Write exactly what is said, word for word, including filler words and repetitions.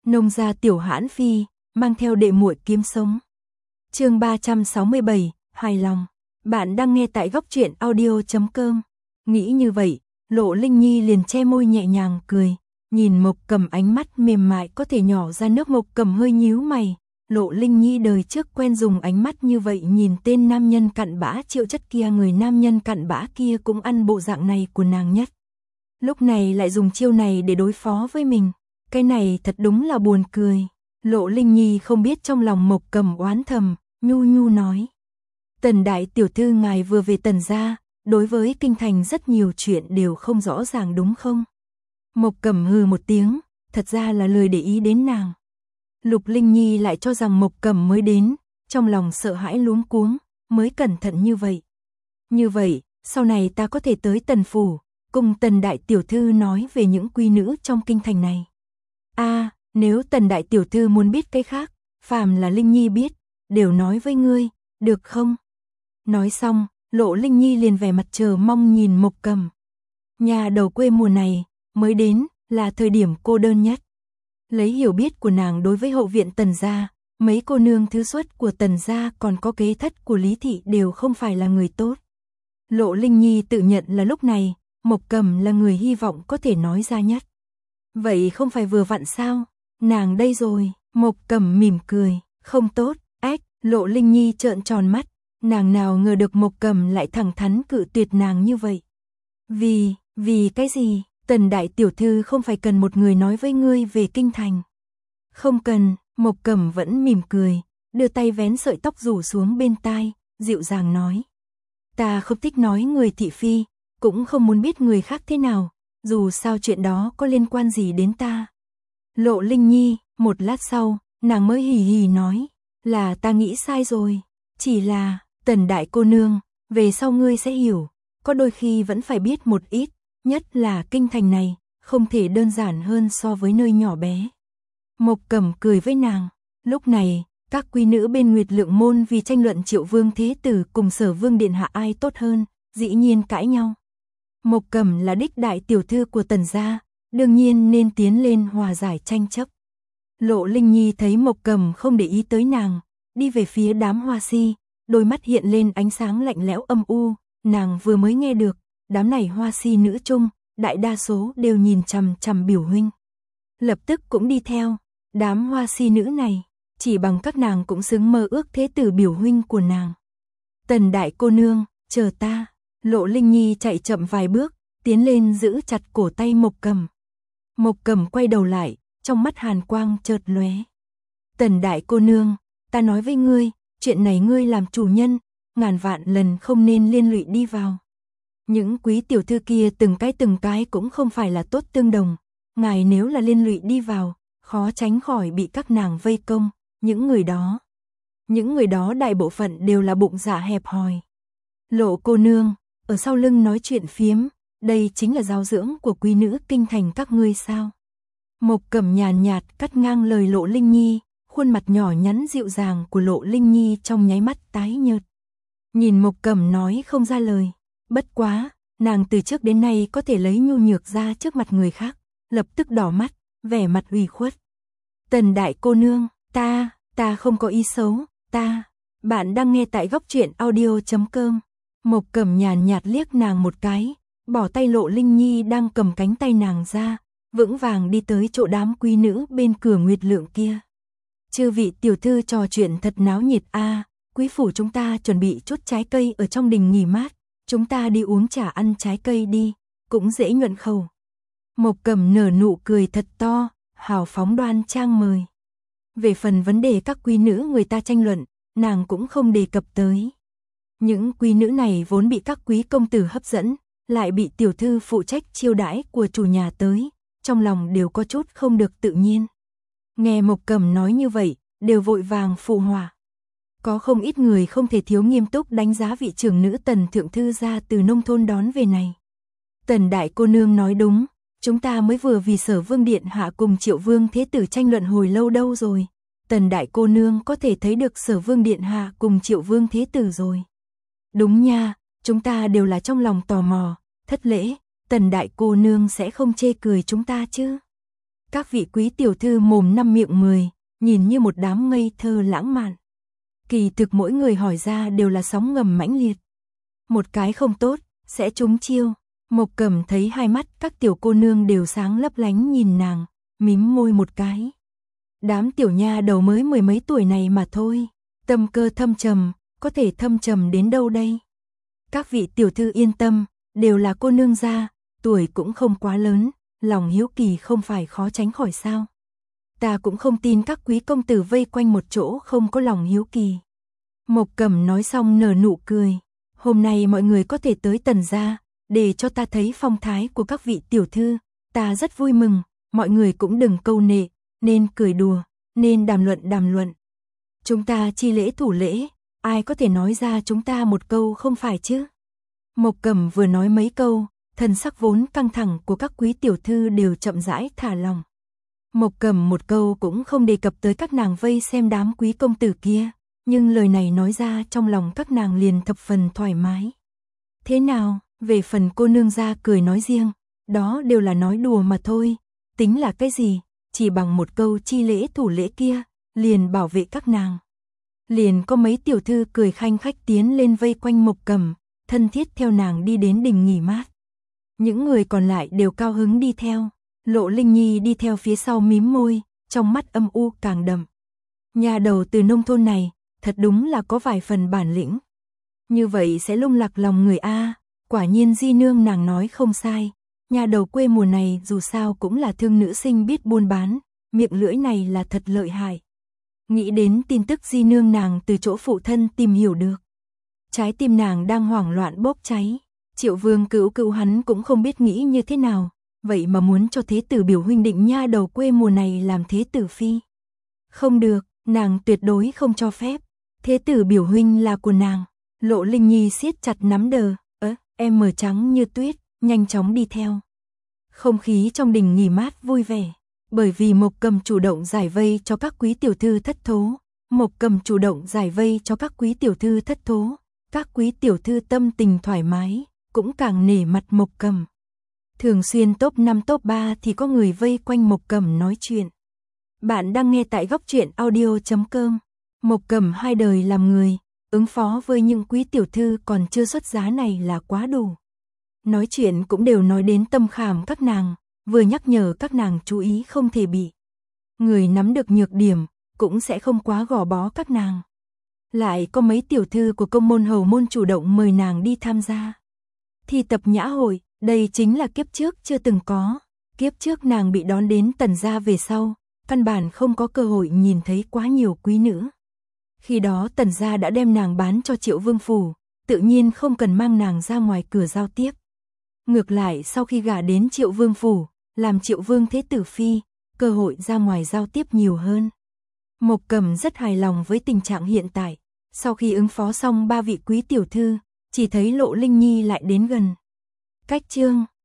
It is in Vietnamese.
Nông gia tiểu hãn phi, mang theo đệ muội kiếm sống. Chương ba trăm sáu mươi bảy, hài lòng. Bạn đang nghe tại góc truyện audio chấm com. Nghĩ như vậy, Lộ Linh Nhi liền che môi nhẹ nhàng cười, nhìn Mộc Cầm ánh mắt mềm mại có thể nhỏ ra nước. Mộc Cầm hơi nhíu mày, Lộ Linh Nhi đời trước quen dùng ánh mắt như vậy nhìn tên nam nhân cặn bã Triệu Chất kia, người nam nhân cặn bã kia cũng ăn bộ dạng này của nàng nhất. Lúc này lại dùng chiêu này để đối phó với mình, cái này thật đúng là buồn cười. Lộ Linh Nhi không biết trong lòng Mộc Cầm oán thầm, nhu nhu nói: Tần đại tiểu thư ngài vừa về Tần gia, đối với kinh thành rất nhiều chuyện đều không rõ ràng đúng không? Mộc Cầm hừ một tiếng, thật ra là lười để ý đến nàng. Lục Linh Nhi lại cho rằng Mộc Cầm mới đến, trong lòng sợ hãi luống cuống, mới cẩn thận như vậy. Như vậy, sau này ta có thể tới Tần phủ, cùng Tần đại tiểu thư nói về những quý nữ trong kinh thành này. A, à, nếu Tần đại tiểu thư muốn biết cái khác, phàm là Linh Nhi biết, đều nói với ngươi, được không? Nói xong, Lộ Linh Nhi liền vẻ mặt chờ mong nhìn Mộc Cầm. Nhà đầu quê mùa này, mới đến, là thời điểm cô đơn nhất. Lấy hiểu biết của nàng đối với hậu viện Tần gia, mấy cô nương thứ xuất của Tần gia còn có kế thất của Lý thị đều không phải là người tốt. Lộ Linh Nhi tự nhận là lúc này, Mộc Cầm là người hy vọng có thể nói ra nhất. Vậy không phải vừa vặn sao? Nàng đây rồi, Mộc Cầm mỉm cười, không tốt, ách, Lộ Linh Nhi trợn tròn mắt, nàng nào ngờ được Mộc Cầm lại thẳng thắn cự tuyệt nàng như vậy. Vì, vì cái gì? Tần đại tiểu thư không phải cần một người nói với ngươi về kinh thành. Không cần, Mộc Cầm vẫn mỉm cười, đưa tay vén sợi tóc rủ xuống bên tai, dịu dàng nói. Ta không thích nói người thị phi, cũng không muốn biết người khác thế nào, dù sao chuyện đó có liên quan gì đến ta. Lộ Linh Nhi, một lát sau, nàng mới hì hì nói, là ta nghĩ sai rồi, chỉ là, Tần đại cô nương, về sau ngươi sẽ hiểu, có đôi khi vẫn phải biết một ít, nhất là kinh thành này, không thể đơn giản hơn so với nơi nhỏ bé. Mộc Cầm cười với nàng, lúc này, các quý nữ bên Nguyệt Lượng môn vì tranh luận Triệu Vương Thế Tử cùng Sở Vương Điện Hạ ai tốt hơn, dĩ nhiên cãi nhau. Mộc Cầm là đích đại tiểu thư của Tần gia, đương nhiên nên tiến lên hòa giải tranh chấp. Lộ Linh Nhi thấy Mộc Cầm không để ý tới nàng, đi về phía đám hoa si, đôi mắt hiện lên ánh sáng lạnh lẽo âm u, nàng vừa mới nghe được, đám này hoa si nữ chung, đại đa số đều nhìn chằm chằm biểu huynh. Lập tức cũng đi theo, đám hoa si nữ này, chỉ bằng các nàng cũng xứng mơ ước thế tử biểu huynh của nàng. Tần đại cô nương, chờ ta. Lộ Linh Nhi chạy chậm vài bước, tiến lên giữ chặt cổ tay Mộc Cầm. Mộc Cầm quay đầu lại, trong mắt hàn quang chợt lóe. Tần đại cô nương, ta nói với ngươi, chuyện này ngươi làm chủ nhân, ngàn vạn lần không nên liên lụy đi vào. Những quý tiểu thư kia từng cái từng cái cũng không phải là tốt tương đồng, ngài nếu là liên lụy đi vào, khó tránh khỏi bị các nàng vây công, những người đó. Những người đó đại bộ phận đều là bụng dạ hẹp hòi. Lộ cô nương, ở sau lưng nói chuyện phiếm, đây chính là giáo dưỡng của quý nữ kinh thành các ngươi sao? Mộc Cầm nhàn nhạt cắt ngang lời Lộ Linh Nhi, khuôn mặt nhỏ nhắn dịu dàng của Lộ Linh Nhi trong nháy mắt tái nhợt. Nhìn Mộc Cầm nói không ra lời, bất quá, nàng từ trước đến nay có thể lấy nhu nhược ra trước mặt người khác, lập tức đỏ mắt, vẻ mặt ủy khuất. Tần đại cô nương, ta, ta không có ý xấu, ta, bạn đang nghe tại góc truyện audio chấm com. Mộc Cầm nhàn nhạt liếc nàng một cái, bỏ tay Lộ Linh Nhi đang cầm cánh tay nàng ra, vững vàng đi tới chỗ đám quý nữ bên cửa Nguyệt Lượng kia. Chư vị tiểu thư trò chuyện thật náo nhiệt a, à, quý phủ chúng ta chuẩn bị chút trái cây ở trong đình nghỉ mát, chúng ta đi uống trà ăn trái cây đi, cũng dễ nhuận khẩu. Mộc Cầm nở nụ cười thật to, hào phóng đoan trang mời. Về phần vấn đề các quý nữ người ta tranh luận, nàng cũng không đề cập tới. Những quý nữ này vốn bị các quý công tử hấp dẫn, lại bị tiểu thư phụ trách chiêu đãi của chủ nhà tới, trong lòng đều có chút không được tự nhiên. Nghe Mộc Cầm nói như vậy, đều vội vàng phụ họa. Có không ít người không thể thiếu nghiêm túc đánh giá vị trưởng nữ Tần thượng thư gia từ nông thôn đón về này. Tần đại cô nương nói đúng, chúng ta mới vừa vì Sở Vương Điện Hạ cùng Triệu Vương Thế Tử tranh luận hồi lâu đâu rồi. Tần đại cô nương có thể thấy được Sở Vương Điện Hạ cùng Triệu Vương Thế Tử rồi. Đúng nha, chúng ta đều là trong lòng tò mò, thất lễ, Tần đại cô nương sẽ không chê cười chúng ta chứ? Các vị quý tiểu thư mồm năm miệng mười, nhìn như một đám ngây thơ lãng mạn. Kỳ thực mỗi người hỏi ra đều là sóng ngầm mãnh liệt. Một cái không tốt, sẽ trúng chiêu. Mộc Cẩm thấy hai mắt các tiểu cô nương đều sáng lấp lánh nhìn nàng, mím môi một cái. Đám tiểu nha đầu mới mười mấy tuổi này mà thôi, tâm cơ thâm trầm, có thể thâm trầm đến đâu đây? Các vị tiểu thư yên tâm, đều là cô nương gia, tuổi cũng không quá lớn, lòng hiếu kỳ không phải khó tránh khỏi sao? Ta cũng không tin các quý công tử vây quanh một chỗ không có lòng hiếu kỳ. Mộc Cẩm nói xong nở nụ cười, hôm nay mọi người có thể tới Tần gia, để cho ta thấy phong thái của các vị tiểu thư, ta rất vui mừng, mọi người cũng đừng câu nệ, nên cười đùa, nên đàm luận đàm luận. Chúng ta chi lễ thủ lễ, ai có thể nói ra chúng ta một câu không phải chứ? Mộc Cẩm vừa nói mấy câu, thần sắc vốn căng thẳng của các quý tiểu thư đều chậm rãi thả lòng. Mộc Cẩm một câu cũng không đề cập tới các nàng vây xem đám quý công tử kia, nhưng lời này nói ra trong lòng các nàng liền thập phần thoải mái. Thế nào, về phần cô nương gia cười nói riêng, đó đều là nói đùa mà thôi, tính là cái gì, chỉ bằng một câu chi lễ thủ lễ kia, liền bảo vệ các nàng. Liền có mấy tiểu thư cười khanh khách tiến lên vây quanh Mộc Cẩm, thân thiết theo nàng đi đến đình nghỉ mát. Những người còn lại đều cao hứng đi theo, Lộ Linh Nhi đi theo phía sau mím môi, trong mắt âm u càng đậm. Nhà đầu từ nông thôn này, thật đúng là có vài phần bản lĩnh. Như vậy sẽ lung lạc lòng người a, quả nhiên di nương nàng nói không sai. Nhà đầu quê mùa này dù sao cũng là thương nữ sinh biết buôn bán, miệng lưỡi này là thật lợi hại. Nghĩ đến tin tức di nương nàng từ chỗ phụ thân tìm hiểu được. Trái tim nàng đang hoảng loạn bốc cháy. Triệu Vương Cữu Cữu hắn cũng không biết nghĩ như thế nào, vậy mà muốn cho thế tử biểu huynh định nha đầu quê mùa này làm thế tử phi. Không được, nàng tuyệt đối không cho phép. Thế tử biểu huynh là của nàng. Lộ Linh Nhi siết chặt nắm đờ, ớ, em mờ trắng như tuyết, nhanh chóng đi theo. Không khí trong đình nghỉ mát vui vẻ, bởi vì Mộc Cẩm chủ động giải vây cho các quý tiểu thư thất thố. Mộc Cẩm chủ động giải vây cho các quý tiểu thư thất thố, các quý tiểu thư tâm tình thoải mái, cũng càng nể mặt Mộc Cẩm. Thường xuyên top năm top ba thì có người vây quanh Mộc Cẩm nói chuyện. Bạn đang nghe tại góc truyện audio chấm com. Mộc Cẩm hai đời làm người, ứng phó với những quý tiểu thư còn chưa xuất giá này là quá đủ. Nói chuyện cũng đều nói đến tâm khảm các nàng, vừa nhắc nhở các nàng chú ý không thể bị người nắm được nhược điểm, cũng sẽ không quá gò bó các nàng. Lại có mấy tiểu thư của công môn hầu môn chủ động mời nàng đi tham gia thi tập nhã hội, đây chính là kiếp trước chưa từng có. Kiếp trước nàng bị đón đến Tần gia về sau, căn bản không có cơ hội nhìn thấy quá nhiều quý nữ. Khi đó Tần gia đã đem nàng bán cho Triệu Vương phủ, tự nhiên không cần mang nàng ra ngoài cửa giao tiếp. Ngược lại sau khi gả đến Triệu Vương phủ, làm Triệu Vương thế tử phi, cơ hội ra ngoài giao tiếp nhiều hơn. Mộc Cẩm rất hài lòng với tình trạng hiện tại, sau khi ứng phó xong ba vị quý tiểu thư, chỉ thấy Lộ Linh Nhi lại đến gần. Cách chương